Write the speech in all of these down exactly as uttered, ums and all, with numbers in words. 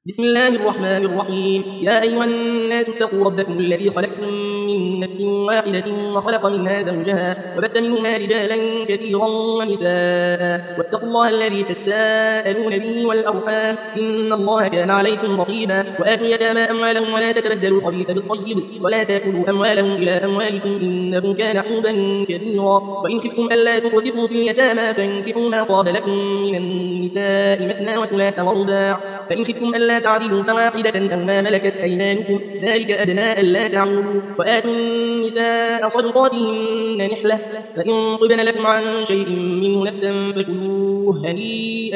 بسم الله الرحمن الرحيم. يا أيها الناس اتقوا ربكم الذي خلقكم من نفس واحدة وخلق منها زوجها وبث منهما رجالا كثيرا ونساء، واتقوا الله الذي تساءلون به والأرحام إن الله كان عليكم رقيبا. وآتوا اليتامى أموالهم ولا تتبدلوا الخبيث بالطيب ولا تأكلوا أموالهم إلى أموالكم إنه كان حوبا كبيرا. وإن خفتم ألا تقسطوا في اليتامى فانكحوا ما طاب لكم من النساء مثنى وثلاث ورباع، فإن خفتم ألا تعدلوا فواحدة أو ما ملكت أيمانكم ذلك أدنى ألا تعولوا. وآتوا النساء صدقاتهن نحلة، فإن طبن لكم عن شيء منه نفسا فكلوه هنيئا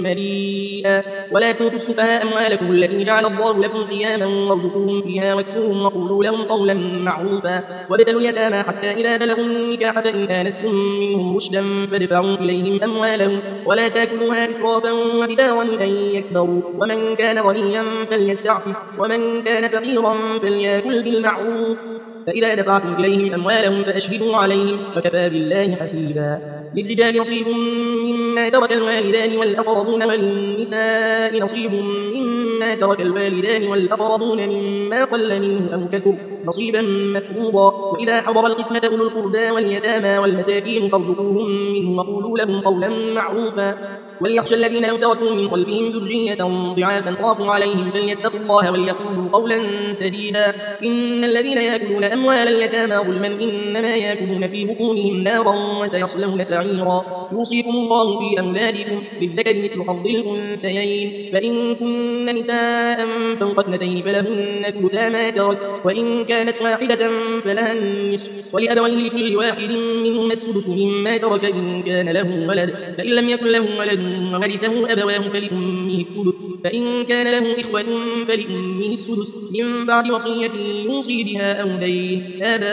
مريئا. ولا تؤتوا السفهاء أموالكم التي جعل الله لكم قياما وارزقوهم فيها واكسوهم وقولوا لهم قولا معروفا. وابتلوا اليتامى حتى إذا بلغوا النكاح فإن آنستم منهم رشدا فادفعوا إليهم أموالهم ولا تأكلوها إسرافا وبدارا أن يكبروا. ومن كان غنيا فليستعفف ومن كان فقيرا فليأكل بالمعروف. فإذا دفعتم إليهم أموالهم فأشهدوا عليهم وكفى بالله حسيبا. للرجال نصيب مما ترك الوالدان والأقربون وللنساء نصيب مما ترك الوالدان والأقربون مما قل منه أو كثر نصيبا مفروضا. وإذا حضر القسمة أولو القربى واليتامى والمساكين فارزقوهم منه وقولوا لهم قولا معروفا. وليخشى الذين لو تركوا من خلفهم ذرية ضعافا خافوا عليهم فليتقوا الله وليقولوا قولا سديدا. إن الذين يأكلون أموال اليتامى ظلما إنما يأكلون في بطونهم نارا وسيصلون سعيرا. يوصيكم الله في أولادكم للذكر مثل حظ الأنثيين، فإن كن نساء فوق اثنتين فلهن ثلثا ما ترك، وإن كانت واحدة فلها النصف، ولأبويه لكل واحد منهما السدس مما ترك إن كان له ولد، فإن لم يكن له ولد وورثه أبواه فلأمه الثلث، فإن كان له إخوة فلأمه السدس من بعد وصية يوصي بها أو دين.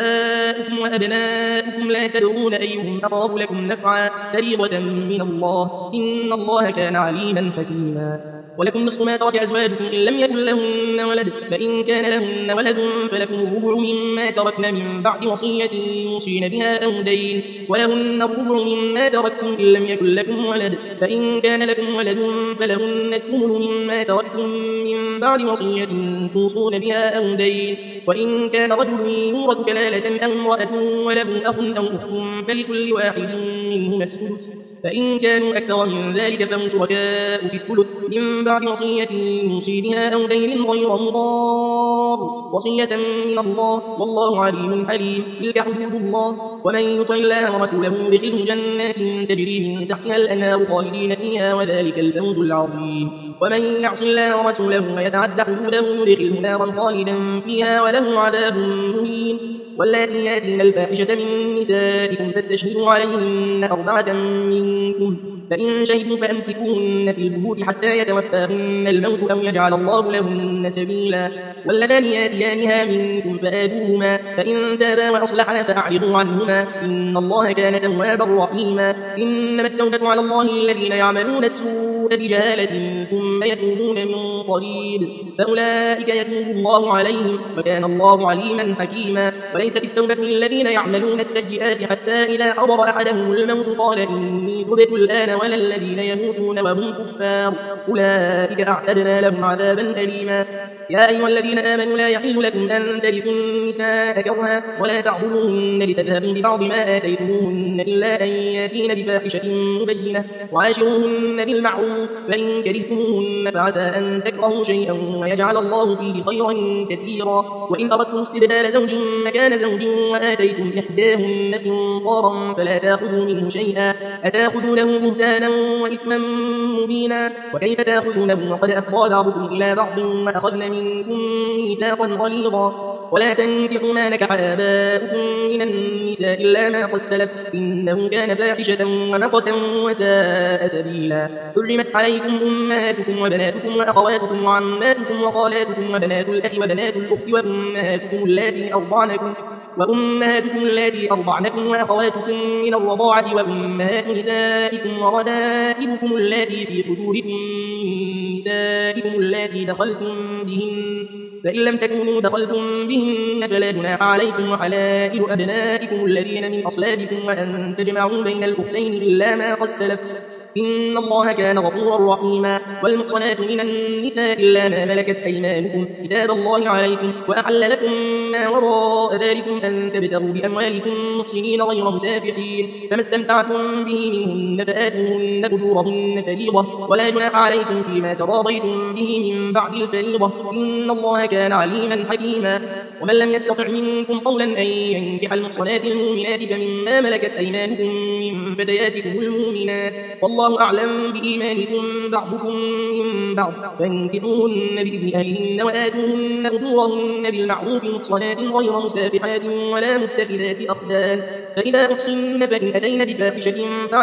آباؤكم وأبناؤكم لا تدرون أيهم أقرب لكم نفعا فريضة من الله إن الله كان عليما حكيما. ولكم نصف ما ترك أزواجكم إن لم يكن لهن ولد، فإن كان لهن ولد فلكم الربع مما تركن من بعد وصية يوصين بها أو دين، ولهن الربع مما تركتم إن لم يكن لكم ولد، فإن كان لكم ولد فلهن الثمن مما تركتم من بعد وصية توصون بها أو دين. وإن كان رجل يورث كلالة أو امرأة وله أخ أو أخت فلكل واحد منهما السدس، فإن كانوا أكثر من ذلك فهم شركاء في الثلث من بعد وصية يوصي بها أو دين غير مضار، وصية من الله والله عليم حليم. تلك حدود الله ومن يطع الله ورسوله يدخله جنات تجري من تحتها الأنهار خالدين فيها وذلك الفوز العظيم. ومن يعص الله ورسوله ويتعد حدوده يدخله نارا خالدا فيها وله عذاب مهين. واللاتي ياتين الفاحشة من نسائكم فاستشهدوا عليهن أربعة منكم، فإن شهدوا فأمسكوهن في البيوت حتى يتوفاهن الموت أو يجعل الله لهن سبيلا. واللذان ياتيانها منكم فآذوهما، فإن تابا وأصلحا فأعرضوا عنهما إن الله كان توابا رحيما. إنما التوبة على الله للذين يعملون السوء بجهالة ثم يتوبون من قريب فأولئك يتوب الله عليهم وكان الله عليما حكيما. وليست التوبة للذين يعملون السيئات حتى إذا حضر أحدهم الموت قال إني تبت الآن ولا الذين يموتون وهم كفار أولئك أعتدنا لهم عذابا أليما. يا أيها الذين آمنوا لا يحل لكم أن ترثوا النساء كرها ولا تعضلوهن لتذهبوا ببعض ما آتيتموهن إلا أن يأتين بفاحشة مبينة وعاشروهن بالمعروف، فإن كرهتموهن فعسى أن تكرهوا شيئا ويجعل الله فيه خيرا كثيرا. وإن أردتم استبدال زوج مكان زوج وآتيتم إحداهن قنطارا فلا تأخذوا منه شيئا أتأخذونه بهتانا وإثما مبينا. وكيف تأخذونه وقد أفضى بعضكم إلى بعض وأخذن منكم ميثاقا غليظا. ولا تنكحوا ما نكح آباؤكم من النساء إلا ما قد سلف إنه كان فاحشة ومقتا وساء سبيلا. حرمت عليكم أمهاتكم وبناتكم وأخواتكم وعماتكم وخالاتكم وبنات الأخ وبنات الأخت وأمهاتكم اللاتي أرضعنكم وأمهاتكم اللاتي أرضعنكم وأخواتكم من الرضاعة وأمهات نسائكم وربائبكم اللاتي في حجوركم من نسائكم اللاتي دخلتم بهن، فإن لم تكونوا دخلتم بهن فلا جناح عليكم وحلائل أبنائكم الذين من أصلابكم وأن تجمعوا بين الأختين إلا ما قد سلف إن الله كان غفورا رحيما. والمحصنات من النساء إلا ما ملكت أيمانكم كتاب الله عليكم، وأحل لكم ما وراء ذلكم أن تبتغوا بأموالكم محسنين غير مسافحين، فما استمتعتم به منهن فآتوهن أجورهن فريضة، ولا جناح عليكم فيما تراضيتم به من بعد الفريضة، إن الله كان عليما حكيما. ومن لم يستطع منكم قولا أن ينكح المحصنات المؤمنات فمما ملكت أيمانكم من فتياتكم المؤمنات، والله أعلم بإيمانكم بعضكم من بعض، فانكحوهن بإذن أهلهن وآتوهن أجورهن بالمعروف محصنات غير مسافحات ولا متخذات أخدان، فإذا أحصن فإن أتين بفاحشة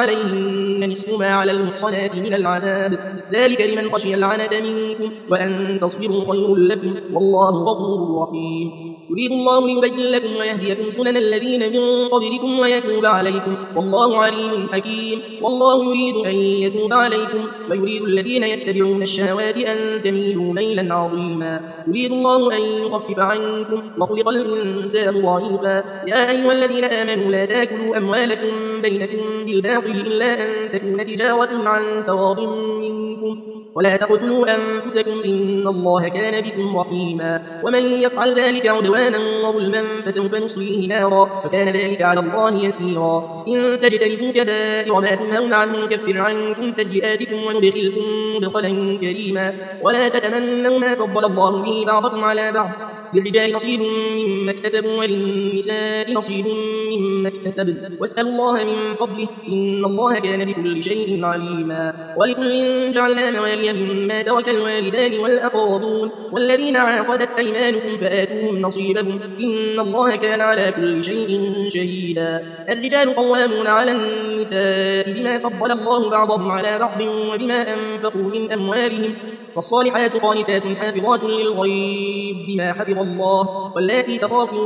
فعليهن نصف ما على المحصنات من العذاب، ذلك لمن خشي العنة منكم، وأن تصبروا خير لكم، والله غفور رحيم. يريد الله ليبين لكم ويهديكم سنن الذين من قبلكم ويتوب عليكم، والله عليم حكيم. والله يريد أن يتوب عليكم، ويريد الذين يتبعون الشهوات أن تميلوا ميلا عظيما. يريد الله أن يخفف عنكم، وخلق الإنسان ضعيفا. يا أيها الذين آمنوا لا تاكلوا أموالكم بينكم بالباطل إلا أن تكون تجارة عن تراض منكم، ولا تقتلوا أنفسكم إن الله كان بكم رحيما. ومن يفعل ذلك عدوانا وظلما فسوف نصليه نارا، وكان ذلك على الله يسيرا. إن تجتنبوا كبائر ما تنهون عنه نكفر عنكم سيئاتكم وندخلكم مدخلا كريما. ولا تتمنوا ما فضل الله به بعضكم على بعض، للرجال نصيب مما اكتسبوا وللنساء نصيب مما اكتسبن، واسألوا الله من فضله إن الله كان بكل شيء عليما. ولكل جعلنا موالي مما ترك الوالدان والأقربون والذين عاقدت أيمانكم فآتوهم نصيبهم إن الله كان على كل شيء شهيدا. الرجال قوامون على النساء بما فضل الله بعضهم على بعض وبما أنفقوا من أموالهم، والصالحات قانتات حافظات للغيب بما حفظ الله، واللاتي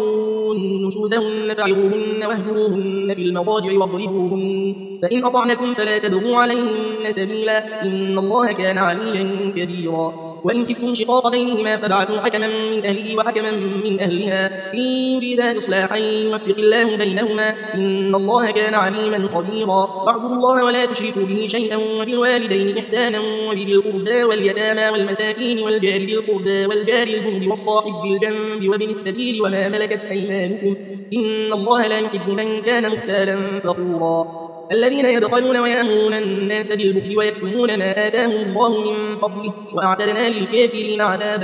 تخافون نشوزهن فعظوهن واهجروهن في المضاجع واضربوهن، فإن أطعنكم فلا تبغوا عليهن سبيلا إن الله كان عليا كبيرا. وإن خفتم شقاق بينهما فابعثوا حكما من أهله وحكما من أهلها إن يريدا إصلاحا يوفق الله بينهما إن الله كان عليما خبيرا. واعبدوا الله ولا تشركوا به شيئا، وبالوالدين إحسانا، وبذي القربى واليتامى والمساكين والجار ذي القربى والجار الجنب والصاحب بالجنب وابن السبيل وما ملكت أيمانكم إن الله لا يحب من كان مختالا فخورا. الذين يبخلون ويأمرون الناس بالبخل ويكتمون ما آتاهم الله من فضله وأعتدنا للكافرين عذابا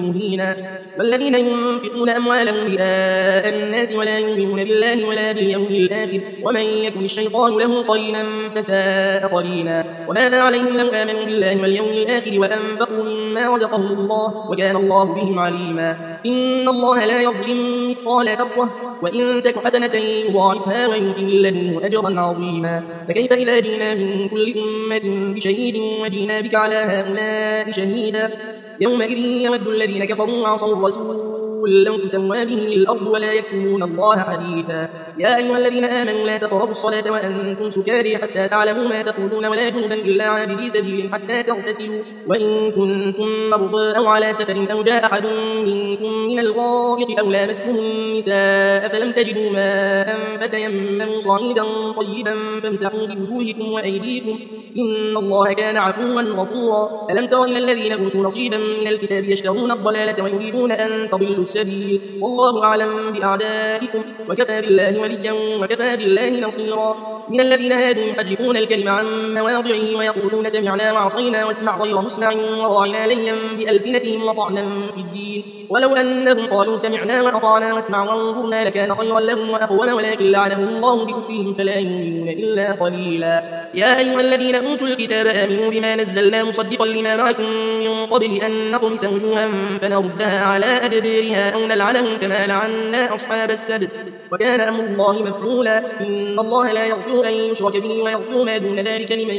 مهينا. والذين ينفقون أموالهم رئاء الناس ولا يؤمنون بالله ولا باليوم الآخر ومن يكن الشيطان له قرينا فساء قرينا. وماذا عليهم لو آمنوا بالله واليوم الآخر وأنفقوا مما رزقهم الله وكان الله بهم عليما. إن الله لا يظلم مثقال ذرة وإن تك حسنة يضاعفها ويؤتي من لدنه أجرا عظيما. فكيف إذا جئنا من كل أمة بشهيد وجئنا بك على هؤلاء شهيدا يومئذ يود الذين كفروا وعصوا الرسول لو تسوى بهم الأرض ولا يكتمون الله حديثا. يا أيها الذين آمنوا لا تقربوا الصلاة وأنتم سكاري حتى تعلموا ما تقولون ولا جنبا إلا عابري سبيل حتى تغتسلوا وإن كنتم مرضى أو على سفر أو جاء أحد منكم من الغائط أو لامستم النساء فلم تجدوا ماء فتيمموا صعيدا طيبا فامسحوا بوجوهكم وأيديكم إن الله كان عفوا غفورا. ألم تر إلى الذين أوتوا نصيبا من الكتاب يشترون الضلالة ويريدون أن تضلوا السبيل والله أعلم بأعدائكم وكفى بالله وليا وكفى بالله نصيرا. من الذين هادوا يحرفون الكلم عن مواضعه ويقولون سمعنا وعصينا واسمع غير مسمع وراعنا ليا بألسنتهم وطعنا في الدين ولو أنهم قالوا سمعنا وأطعنا واسمع وانظرنا لكان خيرا لهم وأقوم ولكن لعنهم الله بكفرهم فلا يؤمنون إلا قليلا. يا أيها الذين أوتوا الكتاب آمنوا بما نزلنا مصدقا لما معكم من قبل أن نطمس وجوها فنردها على أدبارها أو نلعنهم كما لعنا أصحاب السبت وكان أمر الله مفعولا. إن الله لا يغفر أن يشرك به ويغفر ما دون ذلك لمن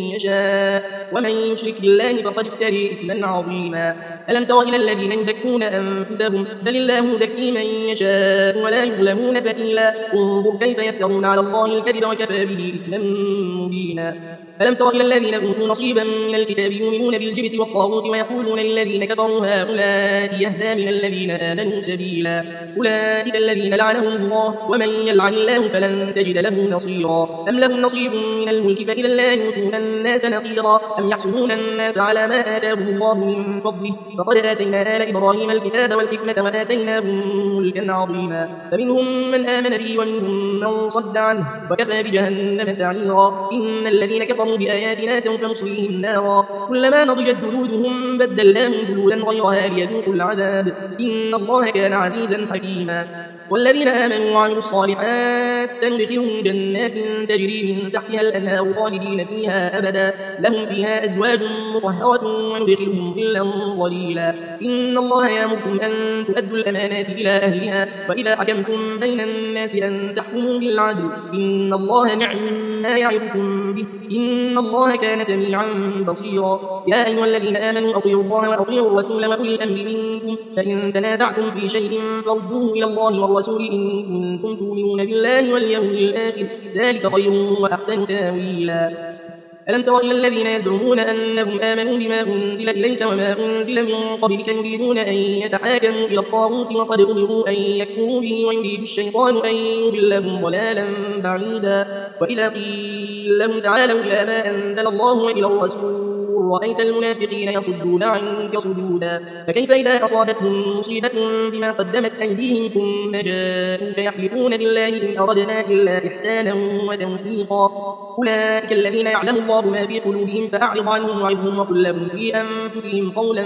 يشاء ومن يشرك بالله فقد افتري إثما عظيما. ألم تر إلى الذين يزكون أنفسهم بل الله يزكي من يشاء ولا يظلمون فتيلا. انظر كيف يفترون على الله الكذب وكفى به إثما مبينا. ألم تر إلى الذين أوتوا نصيبا من الكتاب يؤمنون بالجبت والطاغوت ويقولون للذين كفروا هؤلاء يهدى من الذين آمنوا سبيلا أولئك الذين لعنهم الله ومن يلعن الله فلن تجد له نصيرا أم لهم نصيب من الملك فإذا لا يؤتون الناس نقيرا أم يحسدون الناس على ما آتاهم الله من فضله فقد آتينا آل إبراهيم الكتاب والحكمة وآتيناهم ملكا عظيما فمنهم من آمن به ومنهم من صد عنه وكفى بجهنم سعيرا إن الذين كفروا بآياتنا سوف نصليهم نارا كلما نضجت جلودهم بدلناهم جلودا غيرها ليذوقوا العذاب إن الله كان عزيزا حكيما والذين آمنوا وعملوا الصالحات سندخلهم جنات تجري من تحتها الأنهار خالدين فيها أبدا لهم فيها أزواج مطهرة وندخلهم ظلا ظليلا إن الله يأمركم أن تؤدوا الأمانات إلى أهلها وإذا حكمتم بين الناس أن تحكموا بالعدل إن الله نعم ما يعظكم به إن الله كان سميعا بصيرا يا أيها الذين آمنوا أطيعوا الله وأطيعوا الرسول وأولي الأمر منكم فإن تنازعتم في شيء فردوه إلى الله والرسول إن كنتم تؤمنون بالله واليوم الآخر ذلك خير وأحسن تاويلا ألم تر إلى الذين يزعمون أنهم آمنوا بما أنزل إليك وما أنزل من قبلك يريدون أن يتحاكموا إلى الطاغوت وقد أمروا أن يكفروا به ويريد الشيطان أن يضلهم ضلالا بعيدا وإذا قيل لهم تعالوا إلى ما أنزل الله وإلى الرسول رأيت المنافقين يصدون عنك صدودا فكيف إذا أصابتهم مصيبة بما قدمت أيديهم ثم جاءوك يحلفون بالله إن أردنا إلا إحسانا وتوفيقا أولئك الذين يعلم الله ما في قلوبهم فأعرض عنهم وعظهم وقل لهم في أنفسهم قولا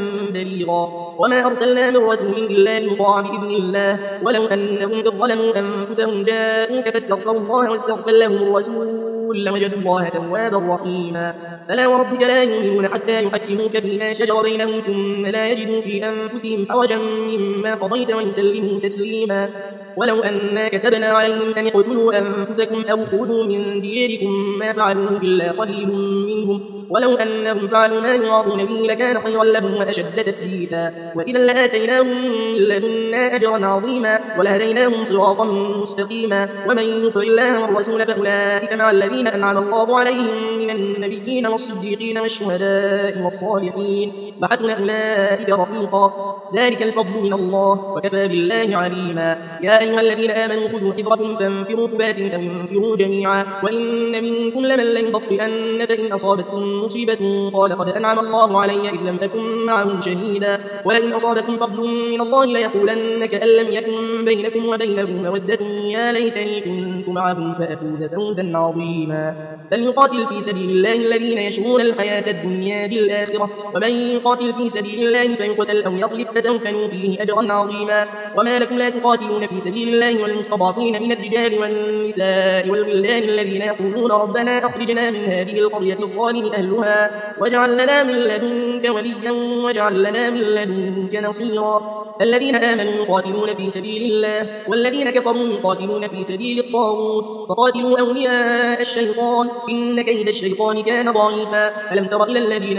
بليغا وما أرسلنا من رسول إلا ليطاع بإذن الله ولو أنهم إذ ظلموا أنفسهم جاءوك فاستغفروا الله واستغفر لهم الرسول لوجدوا الله توابا رحيما فلا وربك لا يؤمنون حتى يحكموك فيما شجر بينهم ثم لا يجدوا في أنفسهم حرجا مما قضيت ويسلموا تسليما ولو أنا كتبنا عليهم أن اقتلوا أنفسكم أو خرجوا من دياركم ما فعلوه إلا قليل منهم ولو أنهم فعلوا ما يوعظون به لكان خيرا لهم وأشد تثبيتا وإذا لآتيناهم من لدنا أجرا عظيما ولهديناهم صراطا مستقيما ومن يطع الله والرسول فأولئك مع الذين أنعم الله عليهم من النبيين والصديقين والشهداء والصالحين وحسن أولئك رفيقا ذلك الفضل من الله وكفى بالله عليما يا أيها الذين آمنوا خذوا حذركم فانفروا ثبات أو انفروا جميعا وإن منكم لمن ليبطئن فإن أصابتكم مصيبة قال قد أنعم الله علي إذ لم أكن معهم شهيدا ولئن أصابتكم فضل من الله ليقولن كأن لم يكن بينكم وبينه مودة يا ليتني كنت معهم فأفوز فوزا عظيما فليقاتل في سبيل الله الذين يشرون الحياة الدنيا بالآخرة ومن يقاتل في سبيل الله فيقتل أو يغلب فسوف نؤتيه أجرا عظيما وما لكم لا تقاتلون في سبيل الله والمستضعفين من الرجال والنساء والولدان الذين يقولون ربنا أخرجنا من هذه القرية الظالم أهلها واجعل لنا من لدنك وليا واجعل لنا من لدنك نصيرا الذين آمنوا يقاتلون في سبيل الله والذين كفروا يقاتلون في سبيل الطاغوت فقاتلوا أولياء الشيطان إن كيد الشيطان كان ضعيفا ألم تر إلى الذين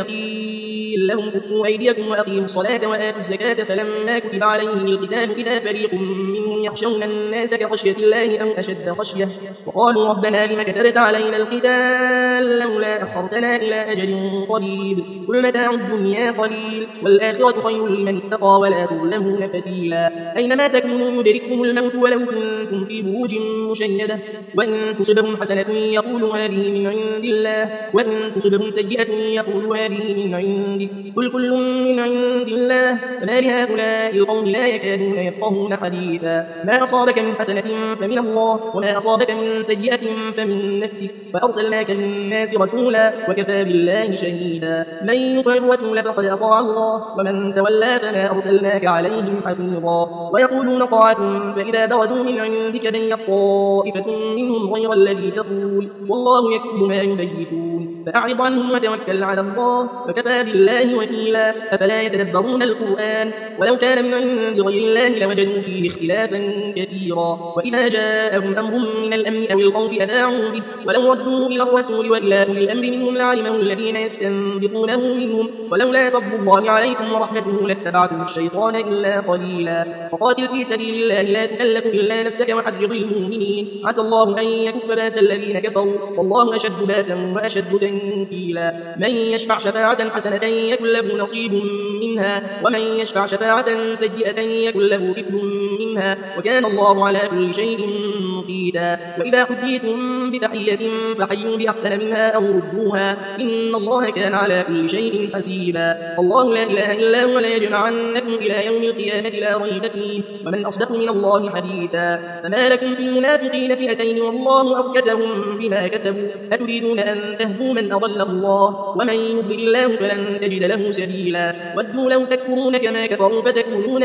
قيل لهم كفوا أيديكم وأقيموا الصلاة وآتوا الزكاة فلما كتب عليهم القتال إذا فريق منهم يخشون الناس كخشية الله أو أشد خشية وقالوا ربنا لم كتبت علينا القتال لولا أخرتنا إلى أجل قريب قل متاع الدنيا قليل والآخرة خير لمن اتقى ولا تظلمون فتيلا أينما تكونوا يدرككم الموت ولو كنتم في بروج مشيدة وإن تصبهم حسنة يقولوا هذه من عند الله وإن تصبهم سيئة يقولوا هذه من عندك قل كل من عند الله فما لهؤلاء القوم لا يكادون يفقهون حديثا ما أصابك من حسنة فمن الله وما أصابك من سيئة فمن نفسك وأرسلناك للناس رسولا وكفى بالله شهيدا من يطع الرسول فقد أطاع الله ومن تولى فما أرسلناك عليهم حفيظا ويقولون طاعة فإذا برزوا من عندك بيت طائفة منهم غير الذي تقول والله يكتب ما يبيتون فأعرض عنهم وتوكل على الله وكفى بالله وكيلا أفلا يتدبرون القرآن ولو كان من عند غير الله لوجدوا فيه اختلافا كثيرا وإذا جاءهم أمر من الأمن أو الخوف أذاعوا به ولو ردوا إلى الرسول وإلى أولي الأمر منهم لعلمه الذين يستنبطونه منهم ولولا فضل الله عليكم ورحمته لاتبعتم الشيطان إلا قليلا فقاتل في سبيل الله لا تكلف إلا نفسك وحرض المؤمنين عسى الله أن يكف باس الذين كفروا والله أشد باسا وأشد وكيلا من يشفع شفاعة حسنة يكن له نصيب منها ومن يشفع شفاعة سيئة يكن له كفل منها وكان الله على كل شيء مقيتا وإذا حييتم بتحية فحيوا بأحسن منها أو ردوها إن الله كان على كل شيء حسيبا الله لا إله إلا هو ليجمعنكم إلى يوم القيامة لا ريب فيه ومن أصدق من الله حديثا فما لكم في المنافقين فئتين والله أركسهم بما كسبوا أتريدون أن تهدوا من أضل الله ومن يضلل الله فلن تجد له سبيلا ودوا لو تكفرون كما كفروا فتكونون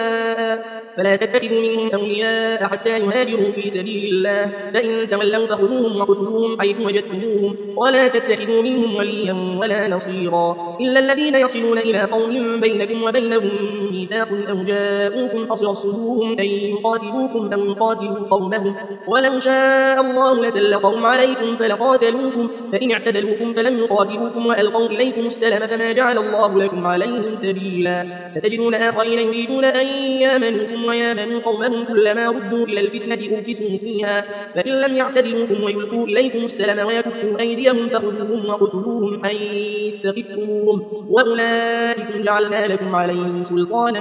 سواء فلا تتخذوا منهم أولياء حتى يهاجروا في سبيل الله فإن تولوا فخذوهم وقتلوهم حيث وجدتموهم ولا تتخذوا منهم وليا ولا نصيرا إلا الذين يصلون إلى قوم بينكم وبينهم ميثاق أو جاءوكم حصرت صدورهم أن يقاتلوكم أو يقاتلوا قومهم ولو شاء الله لسلطهم عليكم فلقاتلوكم فإن اعتزلوكم فلم يقاتلوكم وألقوا إليكم السلام فما جعل الله لكم عليهم سبيلا ستجدون آخرين يريدون أن يامنوكم ويامنوا قومهم كلما ردوا إلى الفتنة أركسوا فيها فإن لم يعتزلوكم ويلقوا إليكم السلام ويكفوا أيديهم فخذوهم وقتلوهم حيث ثقفتموهم وأولئكم جعلنا لكم عليهم سلطانا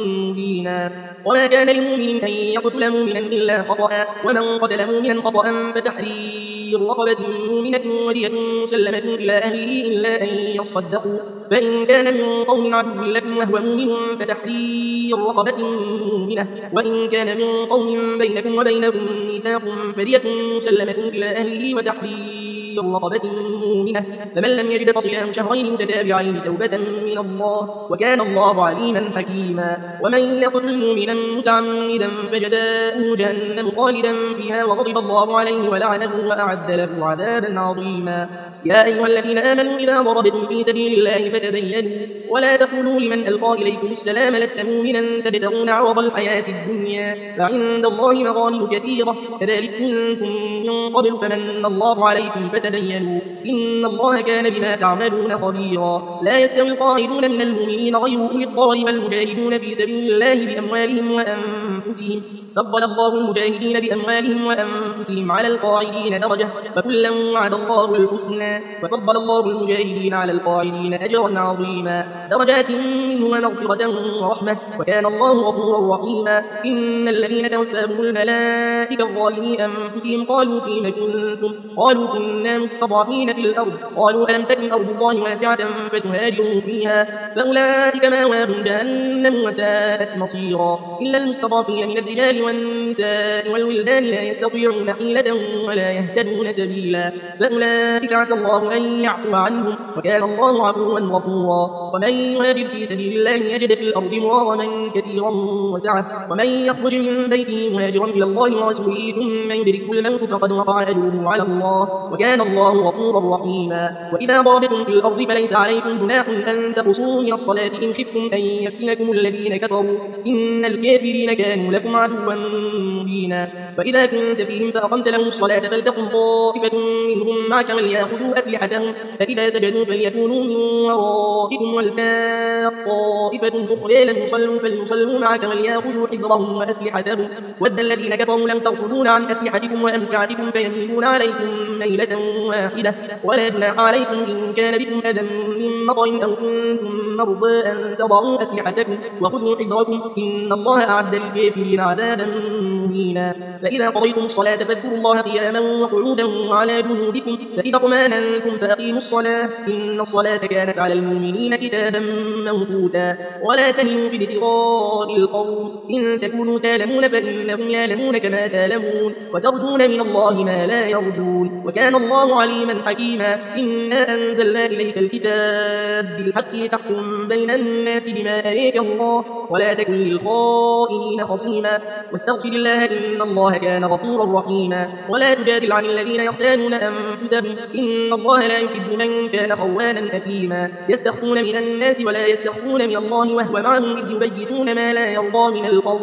مبينا وما كان لمؤمن أن يقتل مؤمنا إلا خطأ ومن قتل مؤمنا خطأ فتحرير رقبة مؤمنة ودية مسلمة إلى أهله إلا أن يصدقوا فإن كان من قوم عدو لكم وهو مؤمن فتحرير رقبة مؤمنة وإن كان من قوم بينكم وبينهم ميثاق فدية مسلمة إلى أهله وتحرير رقبة مؤمنة فمن لم يجد فصيام شهرين متتابعين توبة من الله وكان الله عليما حكيما ومن يقتل مؤمنا متعمدا فجزاؤه جهنم خالدا فيها وغضب الله عليه ولعنه وأعد له عذابا عظيما يا أيها الذين آمنوا إذا ضربتم في سبيل الله فتبينوا ولا تقولوا لمن ألقى إليكم السلام لست مؤمنا تبتغون عرض الحياة الدنيا فعند الله مغانم كثيرة كذلك كنتم من قبل فمن الله عليكم فتبينوا إن الله كان بما تعملون خبيرا لا يستوي القاعدون من المؤمنين غير أولي الضرر والمجاهدون في سبيل الله بأموالهم وأنفسهم فضل الله المجاهدين بأموالهم وأنفسهم على القاعدين درجة وكلا وعد الله الحسنى وفضل الله المجاهدين على القاعدين أجرا عظيما درجات منه ومغفرة ورحمة وكان الله غفورا رحيما إن الذين توفاهم الملائكة الظالمين أنفسهم قالوا فيما كنتم قالوا كنا مستضعفين في الأرض قالوا ألم تكن أرض الله واسعة فتهاجروا فيها فأولئك مأواهم جهنم وساءت مصيرا إلا المستضعفين من الرجال والنساء والولدان لا يستطيعون حيلة ولا يهتدون سبيلا فأولئك عسى الله أن يعفو عنهم وكان الله عفوا غفورا ومن يهاجر في سبيل الله يجد في الأرض مغارما كثيرا وسعة ومن يخرج من بيته مهاجرا إلى الله ورسوله ثم يدركه الموت فقد وقع أجره على الله وكان الله غفورا رحيما وإذا ضربتم في الأرض فليس عليكم جناح أن تقصروا من الصلاة إن خفتم أن يفتنكم الذين كفروا إن الكافرين كانوا لكم عدوا مبينا وإذا كنت فيهم فأقمت لهم الصلاة فلتقم طائفة منهم معك وليأخذوا أسلحتهم فإذا سجدوا فليكونوا من ورائكم ولتأت طائفة أخرى لم يصلوا فليصلوا معك وليأخذوا حذرهم وأسلحتهم ود الذين كفروا لم تغفلون عن أسلحتكم وأمتعتكم فيميلون عليكم ميلة واحدة ولا جناح عليكم إن كان بكم أذى من مطر أو كنتم مرضى أن تضعوا أسلحتكم وخذوا حذركم إن الله أعد للكافرين عذابا مهينا فإذا قضيتم الصلاة فاذكروا الله قياما وقعودا وعلى جنوبكم فإذا اطمأننتم فأقيموا الصلاة إن الصلاة كانت على المؤمنين كتابا موقوتا ولا تهنوا في ابتغاء القوم إن تكونوا تعلمون فإنهم يعلمون كما تعلمون وترجون من الله ما لا يرجون وكان الله عليما حكيما إنا أنزلنا إليك الكتاب بالحق لتحكم بين الناس بما أريك الله ولا تكن للخائنين خصيما واستغفر الله إن الله كان غفورا رحيما ولا تجادل عن الذين يختانون أنفسهم إن الله لا يحب من كان خوانا أثيما يستخفون من الناس ولا يستخفون من الله وهو معهم إذ يبيتون ما لا يرضى من القول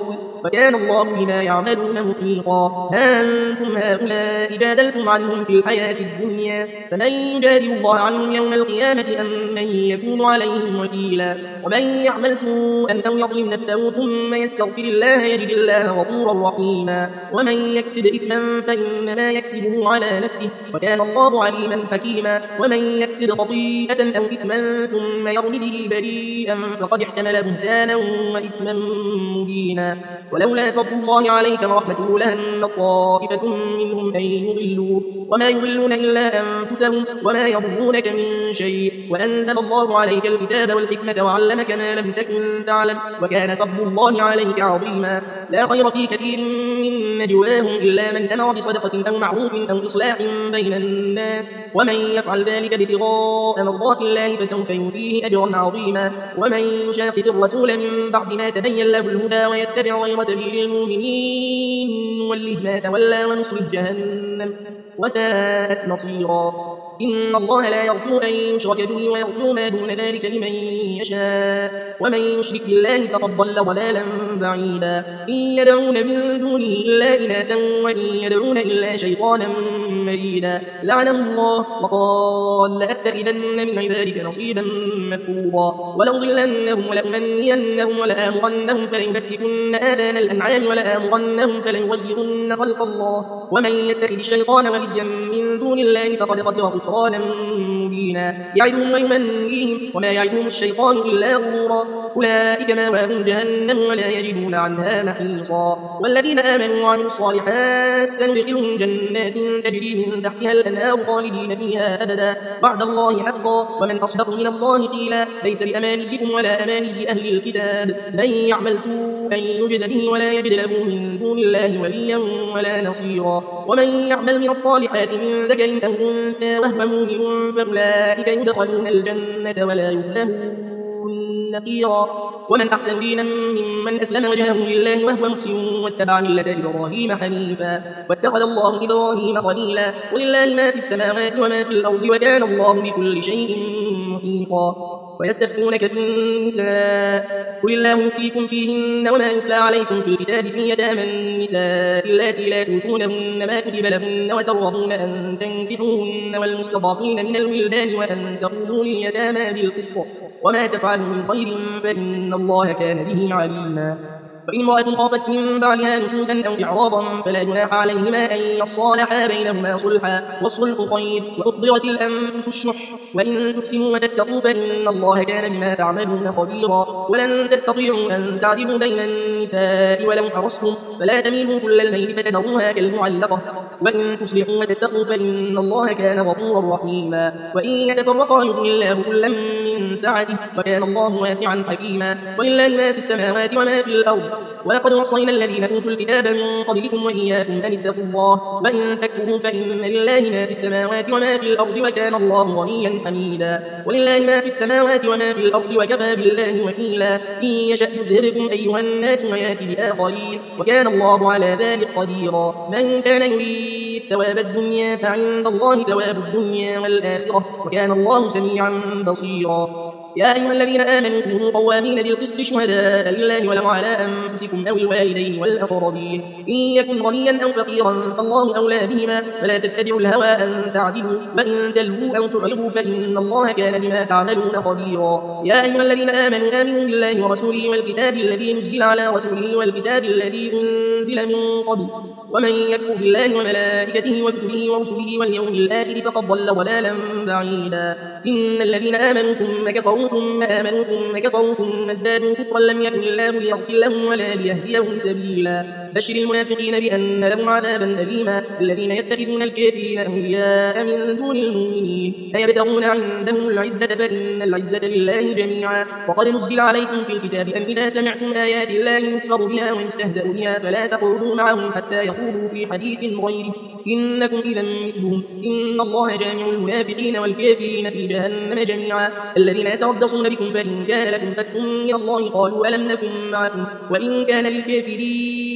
وكان الله بما يعملون محيطا. ها أنتم هؤلاء جادلتم عنهم في الحياة الدنيا، فمن يجادل الله عنهم يوم القيامة أم من يكون عليهم وكيلا؟ ومن يعمل سوءا أو يظلم نفسه ثم يستغفر الله يجد الله غفورا رحيما. ومن يكسب إثما فإنما يكسبه على نفسه، وكان الله عليما حكيما. ومن يكسب خطيئة أو إثما ثم يرم به بريئا فقد احتمل بهتانا وإثما مبينا. ولولا فضل الله عليك ورحمته لهم طائفة منهم أن يضلوك، وما يضلون إلا أنفسهم وما يضرونك من شيء. وأنزل الله عليك الكتاب والحكمة وعلمك ما لم تكن تعلم، وكان فضل الله عليك عظيما. لا خير في كثير من نجواهم إلا من أمر بصدقة أو معروف أو إصلاح بين الناس، ومن يفعل ذلك ابتغاء مرضات الله فسوف يؤتيه أجرا عظيما. ومن يشاقق الرسول من بعد ما تبين له الهدى ويتبع غير سبيل المؤمنين نوله ما تولى ونصله جهنم وساءت مصيرا. إن الله لا يغفر أن يشرك به ويغفر ما دون ذلك لمن يشاء، ومن يشرك بالله فقد ضل ضلالا بعيدا. إن يدعون من دونه إلا إناثا وإن يدعون إلا شيطانا مريدا. لعنه الله وقال لأتخذن من عبادك نصيبا مفروضا. ولأضلنهم ولأمنينهم ولآمرنهم فليبتكن آذان الأنعام ولآمرنهم فليغيرن خلق الله. ومن يتخذ الشيطان وليا من دون الله فقد خسر خسرانا مبينا. يعدهم ويمنيهم وما يعدهم الشيطان إلا غرورا. أولئك مأواهم جهنم ولا يجدون عنها محيصا. والذين آمنوا وعملوا الصالحات سندخلهم جنات تجري من تحتها الأنهار خالدين فيها أبدا، وعد الله حقا ومن أصدق من الله قيلا. ليس بأمانيكم ولا أماني أهل الكتاب، من يعمل سوءا يجز به ولا يجد له من دون الله وليا ولا نصيرا. ومن يعمل من الصالحات من ذكر أو أنثى وهو مؤمن فأولئك يدخلون الجنة ولا يظلمون نقيرا. ومن أحسن دينا ممن أسلم وجهه لله وهو محسن واتبع ملة إبراهيم حنيفا واتخذ الله إبراهيم خليلا. ولله ما في السماوات وما في الأرض وكان الله بكل شيء محيطا. ويستفتونك في النساء قل الله يفتيكم فيهن وما يتلى عليكم في الكتاب في يتامى النساء اللاتي لا تؤتونهن ما كتب لهن وترغبون أن تنكحوهن والمستضعفين من الولدان وأن تقولوا لليتامى بالقسط وما تفعلوا من خير فإن الله كان به عليما. وإن امرأة خافت من بعدها نشوزا أو إعراضا فلا جناح عليهما أن يصالحا بينهما صلحا والصلح خير وأحضرت الأنفس الشح وإن تحسنوا وتتقوا فإن الله كان بما تعملون خبيرا. ولن تستطيعوا أن تعدلوا بين النساء ولو حرصتم فلا تميلوا كل الميل فتذروها كالمعلقة، وإن تصلحوا وتتقوا فإن الله كان غفورا رحيما. وإن يتفرقا يغني الله كلا من سعته وكان الله واسعا حكيما. ولله ما في السماوات وما في الأرض. ولقد وصينا الذين أوتوا الكتاب من قبلكم وإياكم أن اتقوا الله وإن تكفروا فإن لله ما في السماوات وما في الأرض وكان الله غنيا حميدا. ولله ما في السماوات وما في الأرض وكفى بالله وكيلا. إن يشأ يذهبكم أيها الناس ويأتي بآخرين وكان الله على ذلك قديرا. من كان يريد ثواب الدنيا فعند الله ثواب الدنيا والآخرة وكان الله سميعا بصيرا. يا أيها الذين آمنوا كونوا قوامين بالقسط شهداء لله ولو على أنفسكم أو الوالدين والأقربين. إن يكن غنيا أو فقيرا فالله أولى بهما فلا تتبعوا الهوى أن تعدلوا وإن تلووا أو تعرضوا فإن الله كان بما تعملون خبيرا. يا أيها الذين آمنوا آمنوا بالله ورسوله والكتاب الذي نزل على رسوله والكتاب الذي أنزل من قبل ومن يكفر بالله وملائكته وكتبه ورسله واليوم الآخر فقد ضل ضلالا بعيدا. إن الذين آمنوا ثم كفروا ثم آمنوا ثم كفروا ثم ازدادوا كفرا لم يكن الله ليغفر لهم ولا ليهديهم سبيلا. بشر المنافقين بأن لهم عذابا أليما. الذين يتخذون الكافرين أولياء من دون المؤمنين أيبتغون عندهم العزة فإن العزة لله جميعا. وقد نزل عليكم في الكتاب أن إذا سمعتم آيات الله يكفر بها ويستهزأ بها فلا تقعدوا معهم حتى يخوضوا في حديث غيره إنكم إذا مثلهم إن الله جامع المنافقين والكافرين في جهنم جميعا. الذين يتربصون بكم فإن كان لكم فتح من الله قالوا ألم نكن معكم وإن كان للكافرين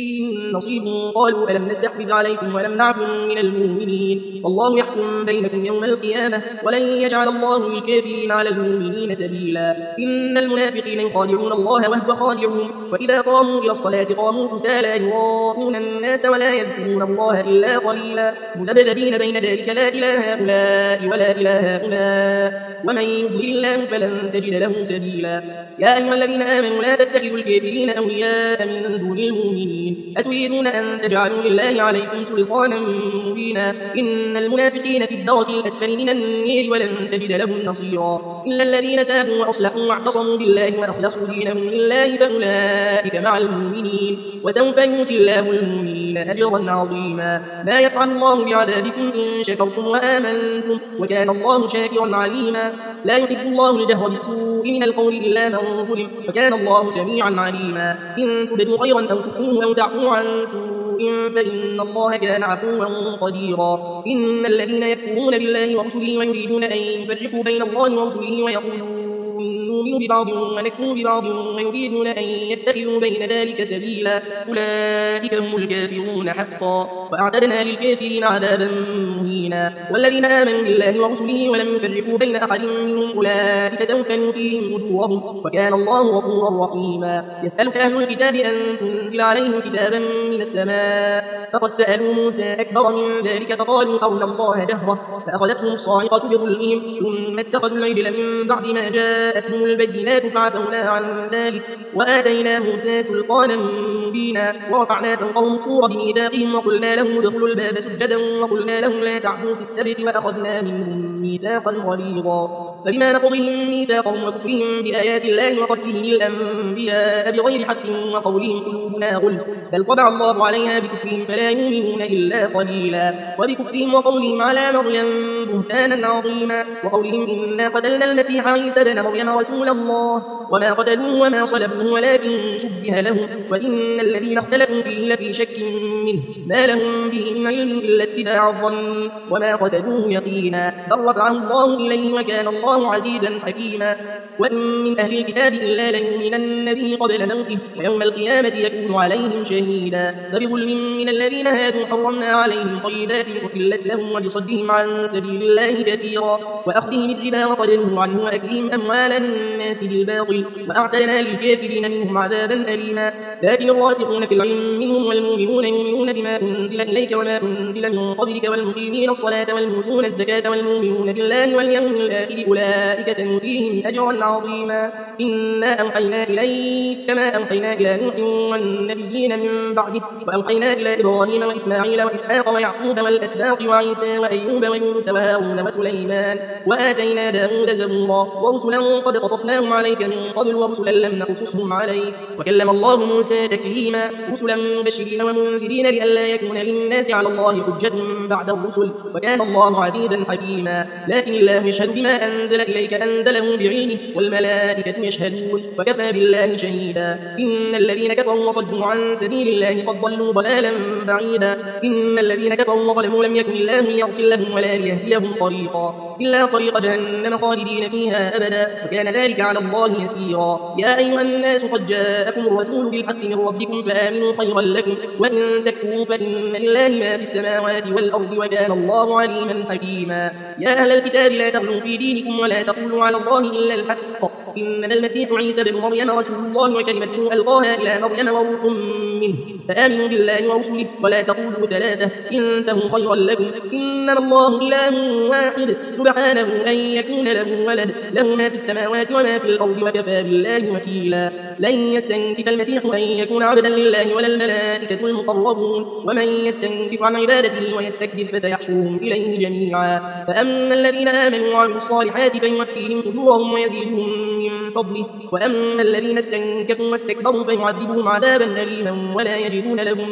نصيب قالوا ألم نستحوذ عليكم ولم نعكم من المؤمنين والله يحكم بينكم يوم القيامة ولن يجعل الله للكافرين على المؤمنين سبيلا إن المنافقين يخادعون الله وهو خادعهم وإذا قاموا إلى الصلاة قاموا كسالى يراءون الناس ولا يذكرون الله إلا قليلا مذبذبين بين ذلك لا إله هؤلاء ولا إله هؤلاء ومن يضلل الله فلن تجد له سبيلا يا أيها الذين آمنوا لا تتخذوا الكافرين أولياء من دون المؤمنين أتريدون أن تجعلوا لله عليكم سلطانا مبينا إن المنافقين في الدرك الأسفل من النار ولن تجد لهم نصيرا إلا الذين تابوا وأصلحوا واعتصموا بالله وأخلصوا دينهم لله فأولئك مع المؤمنين وسوف يؤتي الله المؤمنين أجرا عظيما ما يفعل الله بعذابكم إن شكرتم وآمنتم وكان الله شاكرا عليما لا يحب الله الجهر بالسوء من القول إلا من ظلم وكان الله سميعا عليما إن تبدوا خيرا أو تخفوه أو تعفوا عن سوء فإن الله كان عفوا قديرا إن الذين يكفرون بالله ورسله ويريدون أن يفرقوا بين الله ورسله ويقولون نؤمن ببعض ونكفر ببعض ويريدون أن يتخذوا بين ذلك سبيلا أولئك هم الكافرون حقا وأعتدنا للكافرين عذابا مهينا والذين آمنوا بالله ورسله ولم يفرقوا بين أحد منهم أولئك سوف نؤتيهم أجورهم وكان الله غفورا رحيما يسألك أهل الكتاب أن تنزل عليهم كتابا من السماء فقد سألوا موسى أكبر من ذلك فقالوا أرنا الله جهرة فأخذتهم الصاعقة بظلمهم ثم اتخذوا العجل من بعد ما جاءتهم البينات فعفونا عن ذلك وآتينا موسى سلطانا مبينا ورفعنا فوقهم الطور بميثاقهم وقلنا لهم ادخلوا الباب سجدا وقلنا لهم لا تعدوا في السبت وأخذنا منهم ميثاقا غليظا فبما نقضهم ميثاقهم وكفرهم بآيات الله وقتلهم الأنبياء بغير حق وقولهم قلوبنا غلف بل طبع الله عليها بكفرهم فلا يؤمنون إلا قليلا وبكفرهم وقولهم على مريم بهتانا عظيما وقولهم إنا قتلنا المسيح عيسى ابن مريم رسول الله وما قتلوه وما صلبوه ولكن شبه لهم وإن الذين اختلفوا فيه لفي شك منه ما لهم به من علم إلا اتباع الظن وما قتلوه يقينا بل رفعه الله إليه وكان الله عزيزا حكيما وإن من أهل الكتاب إلا ليؤمنن به قبل موته ويوم القيامة يكون عليهم شهيدا فبظلم من الذين هادوا حرمنا عليهم طيبات أحلت لهم وبصدهم عن سبيل الله كثيرا وأخذهم الربا وقد نهوا عنه وأكلهم أموال الناس بالباطل وأعتدنا للكافرين منهم عذابا أليما لكن الراسخون في العلم منهم والمؤمنون يؤمنون بما أنزل إليك وما أنزل من قبلك والمقيمين الصلاة والمؤتون الزكاة والمؤمنون بالله واليوم الآخر أولئك سنؤتيهم أجرا عظيما إنا أوحينا إليك كما أوحينا إلى نوح والنبيين من بعده وأوحينا إلى إبراهيم وإسماعيل وإسحاق ويعقوب والأسباط وعيسى وأيوب ويونس وهارون وسليمان وآتينا داود زبورا ورسلا قد قصصناهم عليك من قبل ورسلا لم نقصصهم عليك وكلم الله موسى تكليما رسلا مبشرين ومنذرين لئلا يكون للناس على الله حجة بعد الرسل وكان الله عزيزا حكيما لكن الله يشهد بما أنزل إليك أنزله بعلمه والملائكة يشهدون وكفى بالله شهيدا إن الذين كفروا وصدوا عن سبيل الله قد ضلوا ضلالا بعيدا إن الذين كفروا وظلموا لم يكن الله ليغفر لهم ولا ليهديهم طريقا إلا طريق جهنم خالدين فيها أبدا وكان ذلك على الله يسيرا يا أيها الناس قد جاءكم الرسول بالحق من ربكم فآمنوا خيرا لكم وإن تكفروا فإن لله ما في السماوات والأرض وكان الله عليما حكيما يا أهل الكتاب لا تغلوا في دينكم ولا تقولوا على الله إلا الحق إنما المسيح عيسى بن مريم رسول الله وكلمته ألقاها إلى مريم وروح منه فآمنوا بالله ورسله ولا تقولوا ثلاثة انتهوا خيرا لكم إنما الله إله واحد سبحانه أن يكون له ولد له ما في السماوات وما في الأرض وكفى بالله وكيلا لن يستنكف المسيح أن يكون عبدا لله ولا الملائكة المقربون ومن يستنكف عن عبادته ويستكبر فسيحشرهم إليه جميعا فأما الذين آمنوا وعملوا الصالحات فيوفيهم أجورهم ويزيدهم من فضله وأما الذين استنكفوا واستكبروا فيعذبهم عذابا أليما ولا يجدون لهم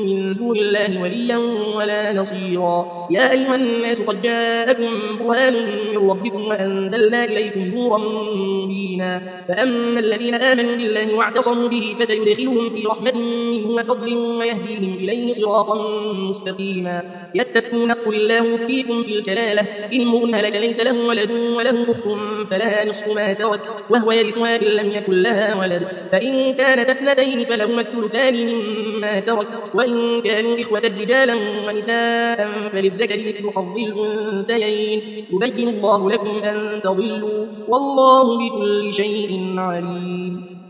من دون الله وليا ولا نصيرا. يا أيها الناس قد جاءكم برهان من ربكم وأنزلنا إليكم نورا مبينا. فأما الذين آمنوا بالله واعتصموا به فسيدخلهم في رحمة منه وفضل ويهديهم إليه صراطا مستقيما. يستفتون قل الله يفتيكم في الكلالة إن امرؤ هلك ليس له ولد وله أخت فلها نصف ما ترك وهو يرثها إن لم يكن لها ولد فإن كانت اثنتين فلهما الثلثان مما ترك وإن كانوا إخوة رجالا ونساء فللذكر مثل حظ الأنثيين يبين الله لكم أن تضلوا والله بكل شيء عليم.